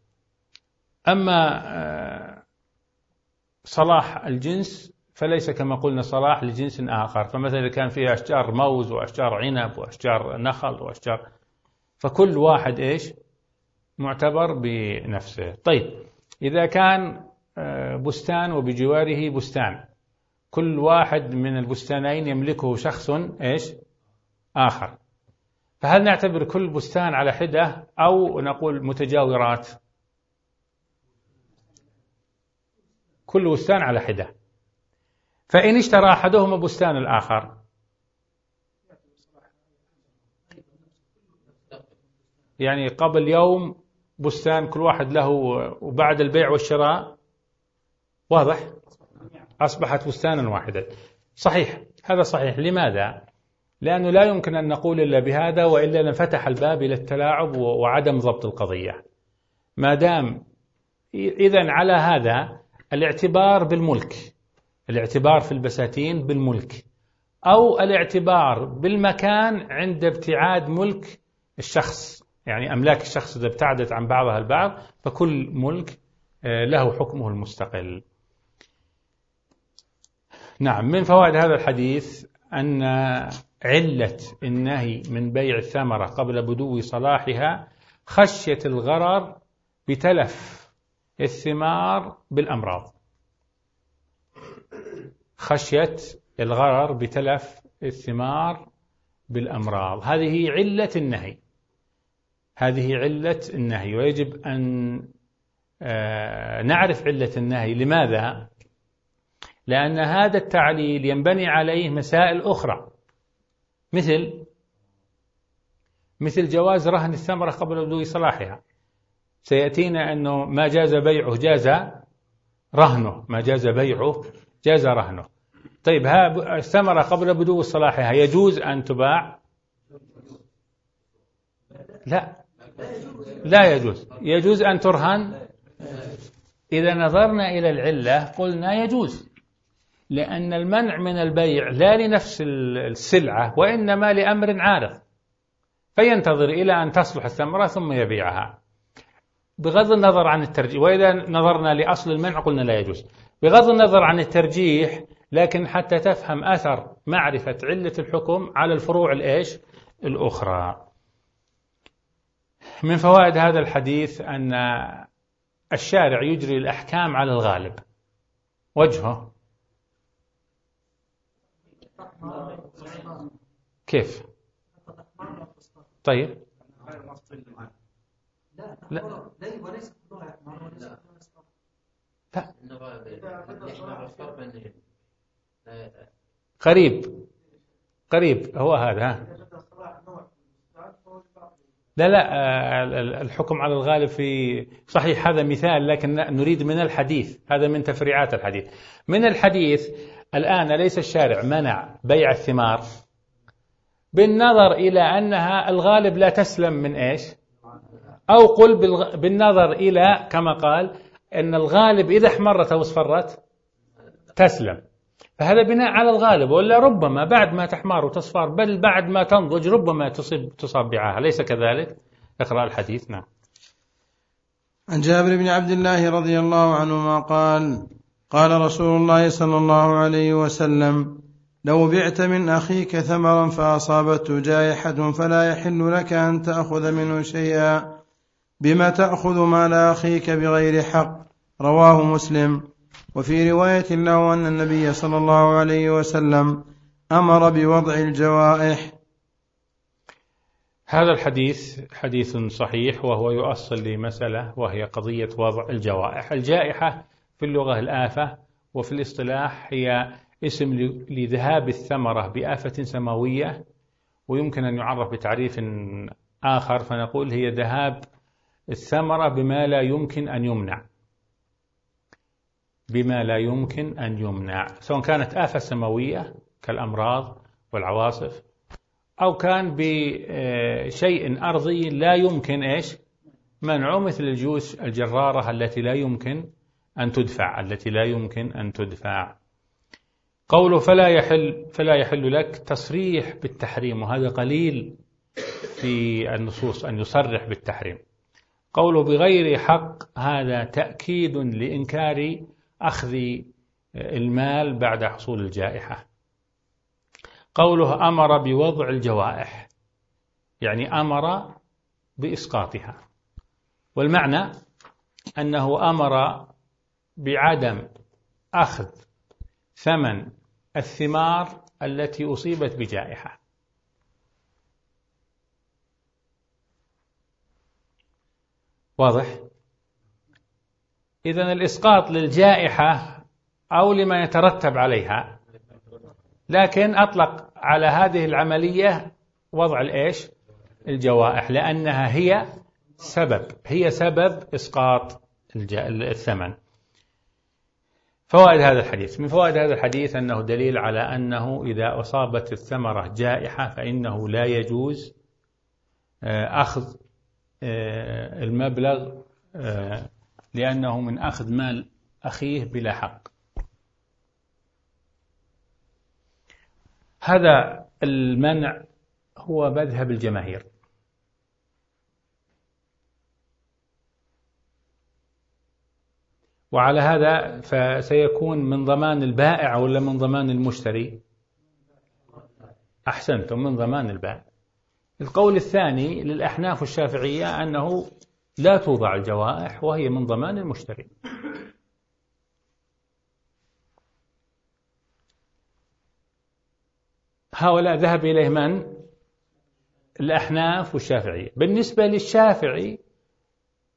أما صلاح الجنس فليس كما قلنا صلاح لجنس آخر، فمثلا كان فيها أشجار موز وأشجار عنب وأشجار نخل وأشجار، فكل واحد إيش معتبر بنفسه. طيب إذا كان بستان وبجواره بستان، كل واحد من البستانين يملكه شخص إيش آخر، فهل نعتبر كل بستان على حدة أو نقول متجاورات؟ كل بستان على حدة. فإن اشترى أحدهما بستان الآخر يعني قبل يوم بستان كل واحد له، وبعد البيع والشراء واضح أصبحت بستانا واحدا. صحيح، هذا صحيح. لماذا؟ لأنه لا يمكن أن نقول إلا بهذا، وإلا لانفتح الباب إلى التلاعب وعدم ضبط القضية. ما دام إذن على هذا الاعتبار بالملك، الاعتبار في البساتين بالملك، أو الاعتبار بالمكان عند ابتعاد ملك الشخص، يعني أملاك الشخص إذا ابتعدت عن بعضها البعض فكل ملك له حكمه المستقل. نعم. من فوائد هذا الحديث أن علة النهي من بيع الثمرة قبل بدو صلاحها خشية الغرر بتلف الثمار بالأمراض، خشية الغرر بتلف الثمار بالأمراض، هذه علة النهي، هذه علة النهي. ويجب أن نعرف علة النهي. لماذا؟ لأن هذا التعليل ينبني عليه مسائل أخرى، مثل مثل جواز رهن الثمرة قبل بدو صلاحها. سيأتينا أنه ما جاز بيعه جاز رهنه، ما جاز بيعه جاز رهنه. طيب ها الثمرة قبل بدو صلاحها يجوز أن تباع؟ لا، لا يجوز. يجوز أن ترهن؟ إذا نظرنا إلى العلة قلنا يجوز، لأن المنع من البيع لا لنفس السلعة وإنما لأمر عارض، فينتظر إلى أن تصلح الثمرة ثم يبيعها بغض النظر عن الترجيح. وإذا نظرنا لأصل المنع قلنا لا يجوز بغض النظر عن الترجيح، لكن حتى تفهم أثر معرفة علة الحكم على الفروع الإيش الأخرى. من فوائد هذا الحديث أن الشارع يجري الأحكام على الغالب. وجهه كيف؟ طيب لا لا قريب قريب هو هذا. لا لا الحكم على الغالب في صحيح هذا مثال، لكن نريد من الحديث، هذا من تفريعات الحديث. من الحديث الآن ليس الشارع منع بيع الثمار بالنظر إلى أنها الغالب لا تسلم من إيش، أو قل بالنظر إلى كما قال أن الغالب إذا احمرت أو اصفرت تسلم، فهذا بناء على الغالب، ولا ربما بعد ما تحمر وتصفر بل بعد ما تنضج ربما تصيب تصاب بعاهة، ليس كذلك؟ اقرأ الحديث. نعم. عن جابر بن عبد الله رضي الله عنهما قال قال رسول الله صلى الله عليه وسلم لو بعت من أخيك ثمرا فأصابته جائحة فلا يحل لك أن تأخذ منه شيئا، بما تأخذ مال أخيك بغير حق. رواه مسلم. وفي رواية له أن النبي صلى الله عليه وسلم أمر بوضع الجوائح. هذا الحديث حديث صحيح، وهو يؤصل لمسألة وهي قضية وضع الجوائح. الجائحة في اللغة الآفة، وفي الاصطلاح هي اسم لذهاب الثمرة بآفة سماوية، ويمكن أن يعرف بتعريف آخر فنقول هي ذهاب الثمرة بما لا يمكن أن يمنع، بما لا يمكن أن يمنع، سواء كانت آفة سماوية كالأمراض والعواصف، أو كان بشيء أرضي لا يمكن إيش منعه، مثل الجيوش الجرارة التي لا يمكن أن تدفع التي لا يمكن أن تدفع. قوله فلا يحل فلا يحل لك تصريح بالتحريم، وهذا قليل في النصوص أن يصرح بالتحريم. قوله بغير حق هذا تأكيد لإنكار أخذ المال بعد حصول الجائحة. قوله أمر بوضع الجوائح يعني أمر بإسقاطها، والمعنى أنه أمر بعدم أخذ ثمن الثمار التي أصيبت بجائحة. واضح؟ إذن الإسقاط للجائحة أو لما يترتب عليها، لكن أطلق على هذه العملية وضع الإيش الجوائح، لأنها هي سبب هي سبب إسقاط الثمن. فوائد هذا الحديث: من فوائد هذا الحديث أنه دليل على أنه إذا أصابت الثمرة جائحة فإنه لا يجوز أخذ المبلغ، لأنه من أخذ مال أخيه بلا حق. هذا المنع هو مذهب الجماهير، وعلى هذا فسيكون من ضمان البائع ولا من ضمان المشتري؟ أحسنتم، من ضمان البائع. القول الثاني للأحناف الشافعية أنه لا توضع الجوائح وهي من ضمان المشتري. هؤلاء ذهب إليه من؟ الأحناف والشافعية. بالنسبة للشافعي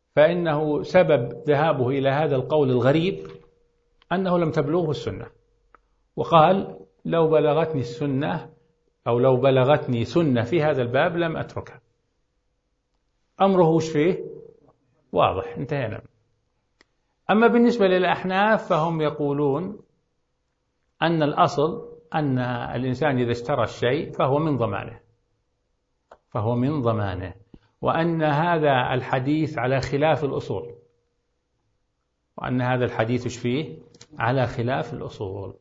فإنه سبب ذهابه إلى هذا القول الغريب أنه لم تبلغه السنة، وقال لو بلغتني السنة أو لو بلغتني سنة في هذا الباب لم أتركها. أمره وش فيه؟ واضح، انتهينا. أما بالنسبة للأحناف فهم يقولون أن الأصل أن الإنسان إذا اشترى الشيء فهو من ضمانه فهو من ضمانه وأن هذا الحديث على خلاف الأصول وأن هذا الحديث وش فيه؟ على خلاف الأصول،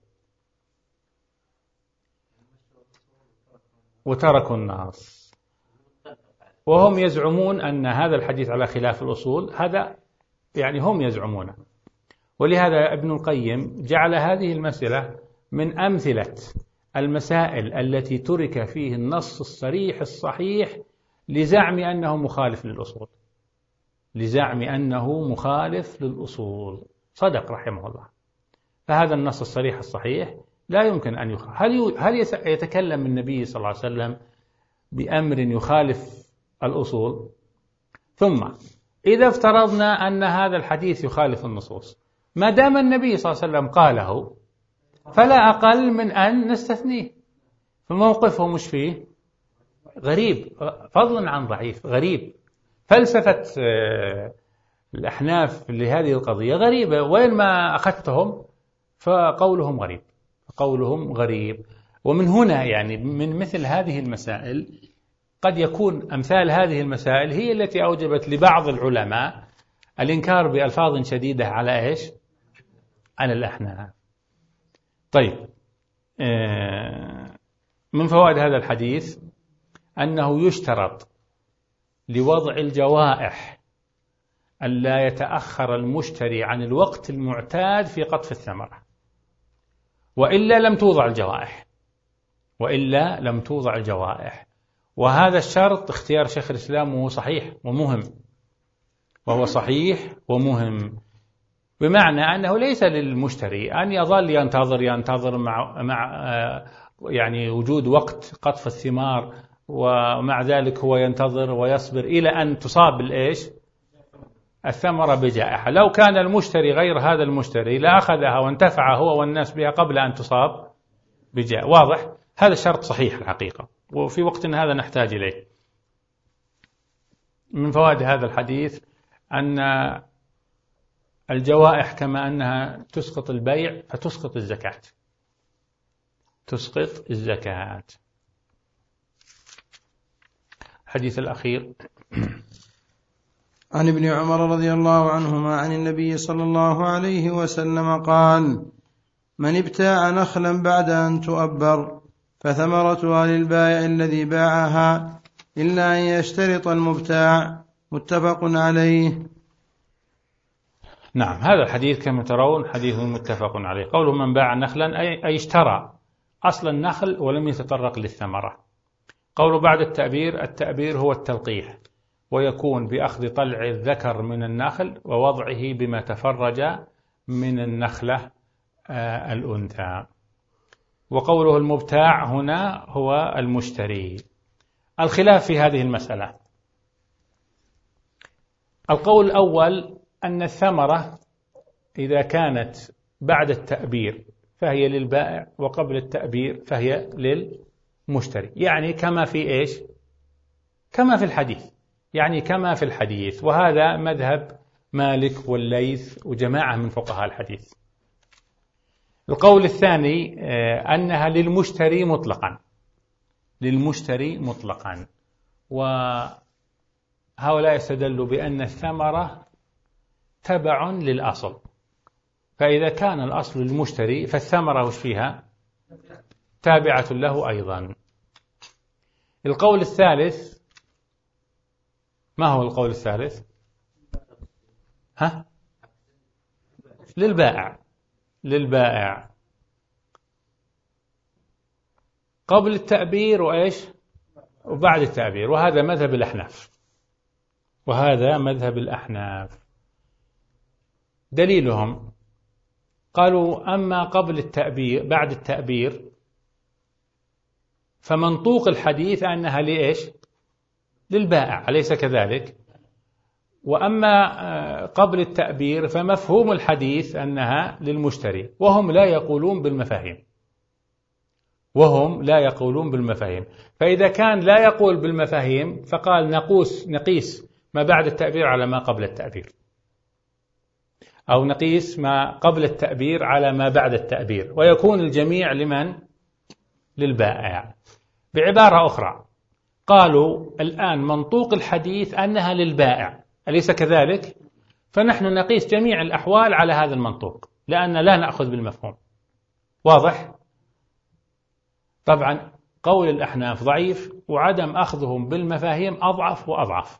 وتركوا النص. وهم يزعمون أن هذا الحديث على خلاف الأصول، هذا يعني هم يزعمونه. ولهذا ابن القيم جعل هذه المسألة من أمثلة المسائل التي ترك فيه النص الصريح الصحيح لزعم أنه مخالف للأصول لزعم أنه مخالف للأصول. صدق رحمه الله. فهذا النص الصريح الصحيح لا يمكن أن يخالف. هل هل يتكلم النبي صلى الله عليه وسلم بأمر يخالف الأصول؟ ثم إذا افترضنا أن هذا الحديث يخالف النصوص، ما دام النبي صلى الله عليه وسلم قاله فلا أقل من أن نستثنيه. فموقفه مش فيه غريب، فضلا عن ضعيف، غريب. فلسفة الأحناف لهذه القضية غريبة، وين ما أخذتهم فقولهم غريب قولهم غريب. ومن هنا يعني من مثل هذه المسائل قد يكون أمثال هذه المسائل هي التي أوجبت لبعض العلماء الإنكار بألفاظ شديدة على إيش؟ على الأحناف. طيب، من فوائد هذا الحديث أنه يشترط لوضع الجوائح ألا يتأخر المشتري عن الوقت المعتاد في قطف الثمرة، وإلا لم توضع الجوائح وإلا لم توضع الجوائح وهذا الشرط اختيار شيخ الإسلام وهو صحيح ومهم وهو صحيح ومهم بمعنى أنه ليس للمشتري أن يظل ينتظر ينتظر مع مع يعني وجود وقت قطف الثمار، ومع ذلك هو ينتظر ويصبر إلى أن تصاب الإيش؟ الثمرة بجائحة. لو كان المشتري غير هذا المشتري لأخذها وانتفع هو والناس بها قبل أن تصاب بجائحة. واضح؟ هذا الشرط صحيح الحقيقة، وفي وقتنا هذا نحتاج إليه. من فوائد هذا الحديث أن الجوائح كما أنها تسقط البيع فتسقط الزكاة تسقط الزكاة. الحديث الأخير عن ابن عمر رضي الله عنهما عن النبي صلى الله عليه وسلم قال: من ابتاع نخلا بعد أن تؤبر فثمرتها للبائع الذي باعها إلا أن يشترط المبتاع. متفق عليه. نعم، هذا الحديث كما ترون حديث متفق عليه. قوله من باع نخلا أي اشترى أصل النخل ولم يتطرق للثمرة. قوله بعد التأبير، التأبير هو التلقيح، ويكون بأخذ طلع الذكر من النخل ووضعه بما تفرج من النخلة آه الأنثى. وقوله المبتاع هنا هو المشتري. الخلاف في هذه المسألة: القول الأول أن الثمرة إذا كانت بعد التأبير فهي للبائع، وقبل التأبير فهي للمشتري، يعني كما في إيش؟ كما في الحديث يعني كما في الحديث وهذا مذهب مالك والليث وجماعة من فقهاء الحديث. القول الثاني أنها للمشتري مطلقا للمشتري مطلقا وهؤلاء يستدلوا بأن الثمرة تبع للأصل، فإذا كان الأصل للمشتري فالثمرة وش فيها؟ تابعة له أيضا. القول الثالث، ما هو القول الثالث؟ ها؟ للبائع للبائع قبل التأبير وإيش؟ وبعد التأبير، وهذا مذهب الأحناف وهذا مذهب الأحناف. دليلهم قالوا: أما قبل التأبير بعد التأبير فمنطوق الحديث أنها لإيش؟ للبائع، أليس كذلك؟ وأما قبل التأبير فمفهوم الحديث أنها للمشتري، وهم لا يقولون بالمفاهيم وهم لا يقولون بالمفاهيم. فإذا كان لا يقول بالمفاهيم فقال نقوس نقيس ما بعد التعبير على ما قبل التعبير، أو نقيس ما قبل التعبير على ما بعد التعبير، ويكون الجميع لمن؟ للبائع. بعبارة أخرى قالوا الآن منطوق الحديث أنها للبائع، أليس كذلك؟ فنحن نقيس جميع الأحوال على هذا المنطوق لأن لا نأخذ بالمفهوم. واضح؟ طبعا قول الأحناف ضعيف، وعدم أخذهم بالمفاهيم أضعف وأضعف.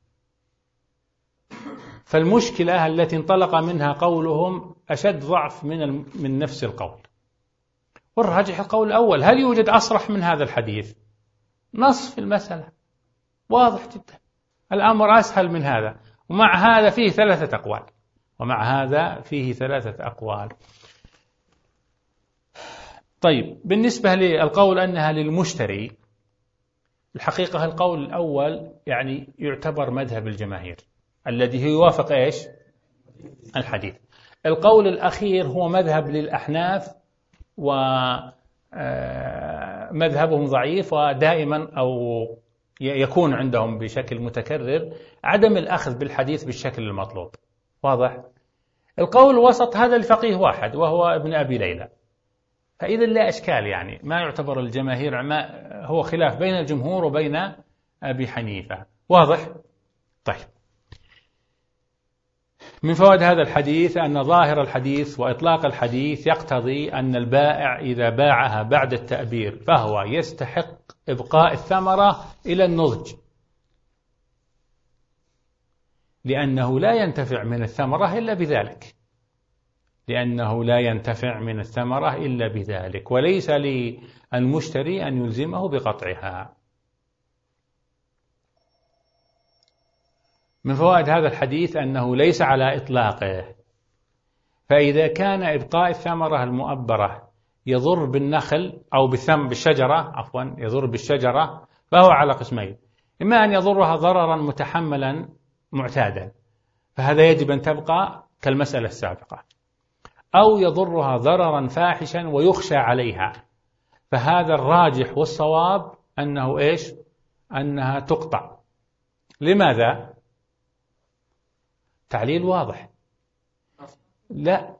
فالمشكلة التي انطلق منها قولهم أشد ضعف من من نفس القول. والراجح القول الأول. هل يوجد أصرح من هذا الحديث؟ نص في المسألة واضح جدا، الأمر أسهل من هذا. ومع هذا فيه ثلاثة أقوال ومع هذا فيه ثلاثة أقوال. طيب، بالنسبة للقول أنها للمشتري، الحقيقة القول الأول يعني يعتبر مذهب الجماهير الذي يوافق إيش؟ الحديث. القول الأخير هو مذهب للأحناف، ومذهبهم ضعيف، ودائما أو يكون عندهم بشكل متكرر عدم الأخذ بالحديث بالشكل المطلوب. واضح؟ القول الوسط هذا الفقيه واحد وهو ابن أبي ليلى، فإذا لا إشكال، يعني ما يعتبر الجماهير، ما هو خلاف بين الجمهور وبين أبي حنيفة. واضح؟ طيب، من فوائد هذا الحديث أن ظاهر الحديث وإطلاق الحديث يقتضي أن البائع إذا باعها بعد التأبير فهو يستحق إبقاء الثمرة إلى النضج، لأنه لا ينتفع من الثمرة إلا بذلك لأنه لا ينتفع من الثمرة إلا بذلك وليس للمشتري أن يلزمه بقطعها. من فوائد هذا الحديث أنه ليس على إطلاقه، فإذا كان إبقاء الثمرة المؤبرة يضر بالنخل أو بالثم بالشجرة عفوا يضر بالشجرة فهو على قسمين: إما أن يضرها ضررا متحملا معتادا فهذا يجب أن تبقى كالمسألة السابقة، أو يضرها ضررا فاحشا ويخشى عليها، فهذا الراجح والصواب أنه إيش؟ أنها تقطع. لماذا؟ تعليل واضح. لا،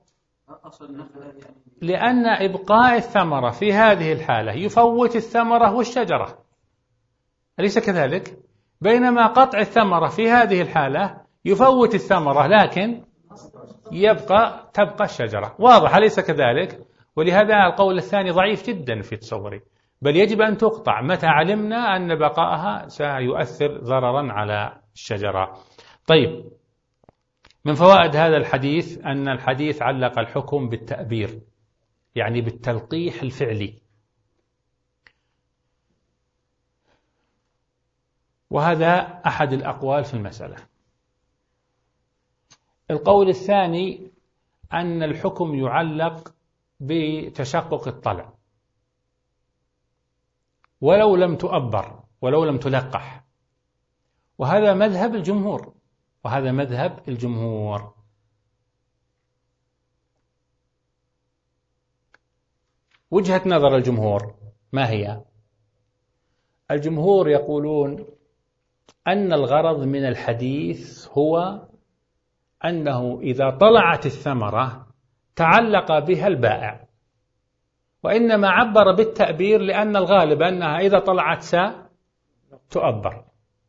لأن إبقاء الثمرة في هذه الحالة يفوت الثمرة والشجرة، أليس كذلك؟ بينما قطع الثمرة في هذه الحالة يفوت الثمرة لكن يبقى تبقى الشجرة. واضح أليس كذلك؟ ولهذا القول الثاني ضعيف جدا في تصوري، بل يجب أن تقطع متى علمنا أن بقائها سيؤثر ضررا على الشجرة. طيب، من فوائد هذا الحديث أن الحديث علق الحكم بالتأبير، يعني بالتلقيح الفعلي، وهذا أحد الأقوال في المسألة. القول الثاني أن الحكم يعلق بتشقق الطلع ولو لم تؤبر ولو لم تلقح، وهذا مذهب الجمهور وهذا مذهب الجمهور. وجهة نظر الجمهور ما هي؟ الجمهور يقولون أن الغرض من الحديث هو أنه إذا طلعت الثمرة تعلق بها البائع، وإنما عبر بالتأبير لأن الغالب أنها إذا طلعت ستؤبر.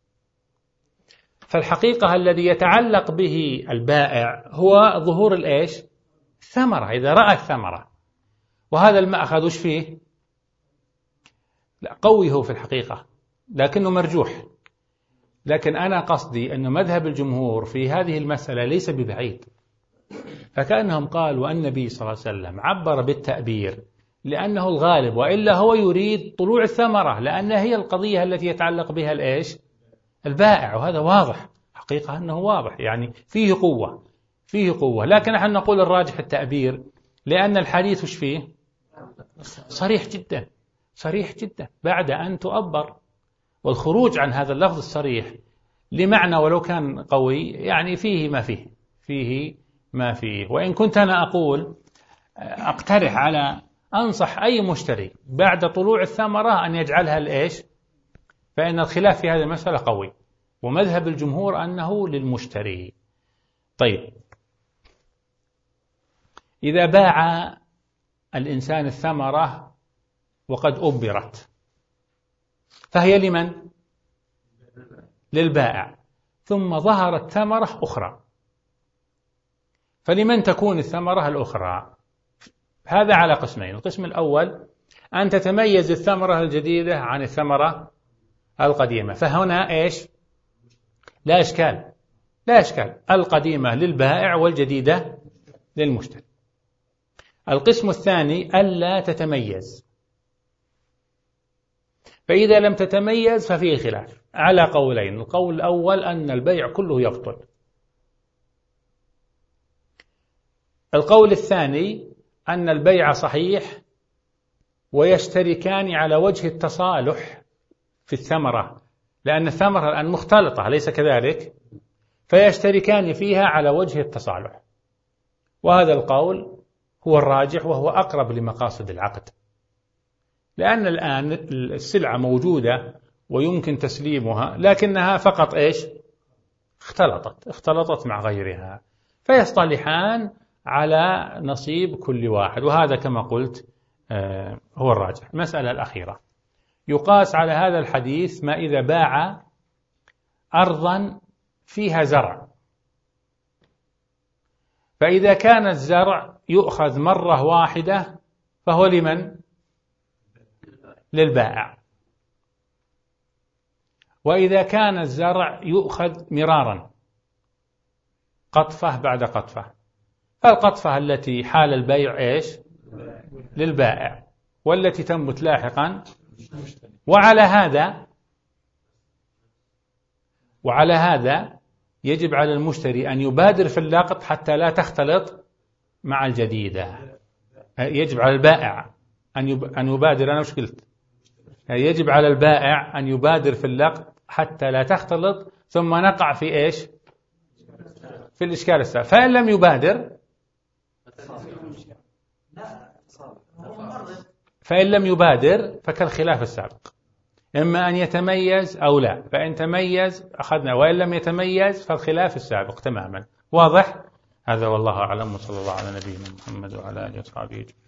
فالحقيقة الذي يتعلق به البائع هو ظهور الإيش؟ الثمرة، إذا رأى الثمرة. وهذا المأخذ وش فيه؟ لا، قوي هو في الحقيقة لكنه مرجوح، لكن أنا قصدي أن مذهب الجمهور في هذه المسألة ليس ببعيد، فكأنهم قالوا النبي صلى الله عليه وسلم عبر بالتأبير لأنه الغالب، وإلا هو يريد طلوع الثمرة لأنها هي القضية التي يتعلق بها الإيش؟ البائع. وهذا واضح، حقيقة أنه واضح، يعني فيه قوة فيه قوة لكن نحن نقول الراجح التأبير لأن الحديث وش فيه؟ صريح جدا صريح جدا بعد أن تؤبر، والخروج عن هذا اللفظ الصريح لمعنى ولو كان قوي يعني فيه ما فيه فيه ما فيه وإن كنت أنا أقول أقترح على أنصح أي مشتري بعد طلوع الثمرة أن يجعلها الإيش؟ فإن الخلاف في هذه المسألة قوي، ومذهب الجمهور أنه للمشتري. طيب، إذا باع الإنسان الثمرة وقد أبرت فهي لمن؟ للبائع، ثم ظهرت ثمرة أخرى، فلمن تكون الثمرة الأخرى؟ هذا على قسمين. القسم الأول أن تتميز الثمرة الجديدة عن الثمرة القديمة، فهنا إيش؟ لا إشكال، لا إشكال، القديمة للبائع والجديدة للمشتري. القسم الثاني ألا تتميز، فإذا لم تتميز ففيه خلاف على قولين. القول الأول أن البيع كله يبطل. القول الثاني أن البيع صحيح ويشتركان على وجه التصالح في الثمرة، لأن الثمرة الآن مختلطة أليس كذلك؟ فيشتركان فيها على وجه التصالح، وهذا القول هو الراجح وهو أقرب لمقاصد العقد، لأن الآن السلعة موجودة ويمكن تسليمها، لكنها فقط إيش؟ اختلطت اختلطت مع غيرها، فيصطلحان على نصيب كل واحد، وهذا كما قلت هو الراجح. المسألة الأخيرة يقاس على هذا الحديث ما إذا باع أرضا فيها زرع، فإذا كان الزرع يؤخذ مرة واحدة فهو لمن؟ للبائع. وإذا كان الزرع يؤخذ مرارا قطفة بعد قطفة، فالقطفة التي حال البيع إيش؟ للبائع، والتي تنبت لاحقا. وعلى هذا وعلى هذا يجب على المشتري أن يبادر في اللقط حتى لا تختلط مع الجديدة. يجب على البائع أن يبادر، أنا وش قلت؟ يجب على البائع أن يبادر في اللقط حتى لا تختلط، ثم نقع في إيش؟ في الإشكال السابق. فإن لم يبادر فإن لم يبادر فكالخلاف السابق، إما أن يتميز أو لا، فإن تميز أخذنا، وإن لم يتميز فالخلاف السابق تماما. واضح؟ هذا والله أعلم، وصلى الله على نبينا محمد وعلى آله وصحبه.